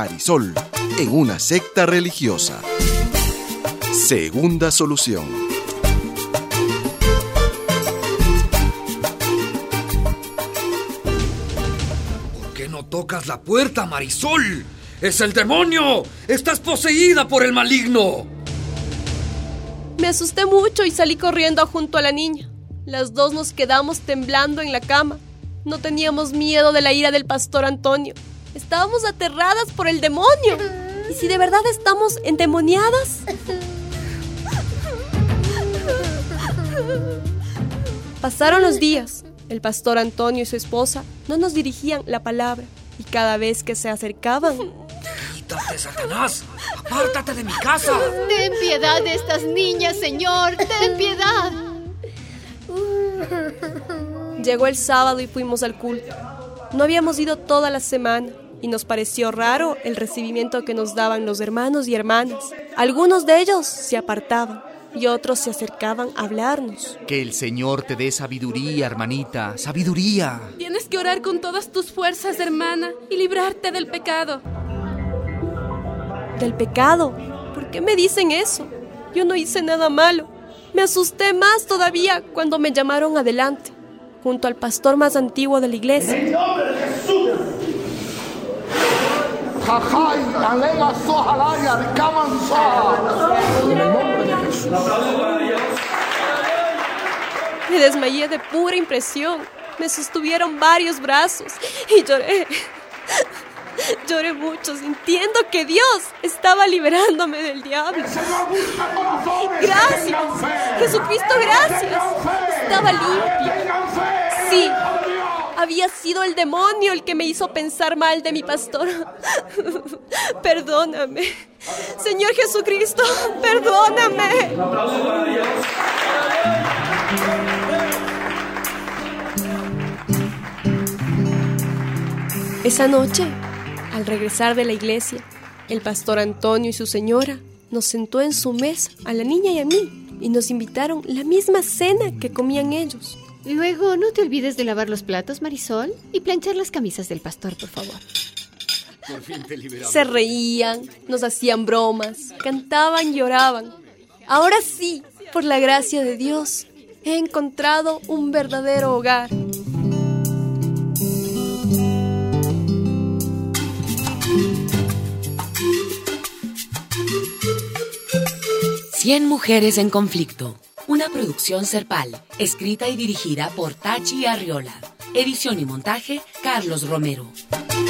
Marisol en una secta religiosa. Segunda solución. ¿Por qué no tocas la puerta, Marisol? ¡Es el demonio! ¡Estás poseída por el maligno! Me asusté mucho y salí corriendo junto a la niña. Las dos nos quedamos temblando en la cama. No teníamos miedo de la ira del pastor Antonio. Estábamos aterradas por el demonio. ¿Y si de verdad estamos endemoniadas? Pasaron los días. El pastor Antonio y su esposa no nos dirigían la palabra. Y cada vez que se acercaban... ¡Quítate, Satanás! ¡Apártate de mi casa! Ten piedad de estas niñas, Señor. Ten piedad. Llegó el sábado y fuimos al culto. No habíamos ido toda la semana y nos pareció raro el recibimiento que nos daban los hermanos y hermanas. Algunos de ellos se apartaban y otros se acercaban a hablarnos. Que el Señor te dé sabiduría, hermanita, sabiduría. Tienes que orar con todas tus fuerzas, hermana, y librarte del pecado. ¿Del pecado? ¿Por qué me dicen eso? Yo no hice nada malo. Me asusté más todavía cuando me llamaron adelante, junto al pastor más antiguo de la iglesia. ¡En el nombre de Jesús! En el nombre de Jesús. Me desmayé de pura impresión. Me sostuvieron varios brazos y lloré. Lloré mucho, sintiendo que Dios estaba liberándome del diablo. Gracias, Jesucristo, gracias. Estaba limpia. Sí, había sido el demonio el que me hizo pensar mal de mi pastor. Perdóname, Señor Jesucristo, perdóname. Esa noche, al regresar de la iglesia, el pastor Antonio y su señora nos sentó en su mesa, a la niña y a mí, y nos invitaron la misma cena que comían ellos. Luego, no te olvides de lavar los platos, Marisol, y planchar las camisas del pastor, por favor. Por fin te liberamos. Se reían, nos hacían bromas, cantaban y lloraban. Ahora sí, por la gracia de Dios, he encontrado un verdadero hogar. Cien mujeres en conflicto. Una producción Serpal, escrita y dirigida por Tachi Arriola. Edición y montaje, Carlos Romero.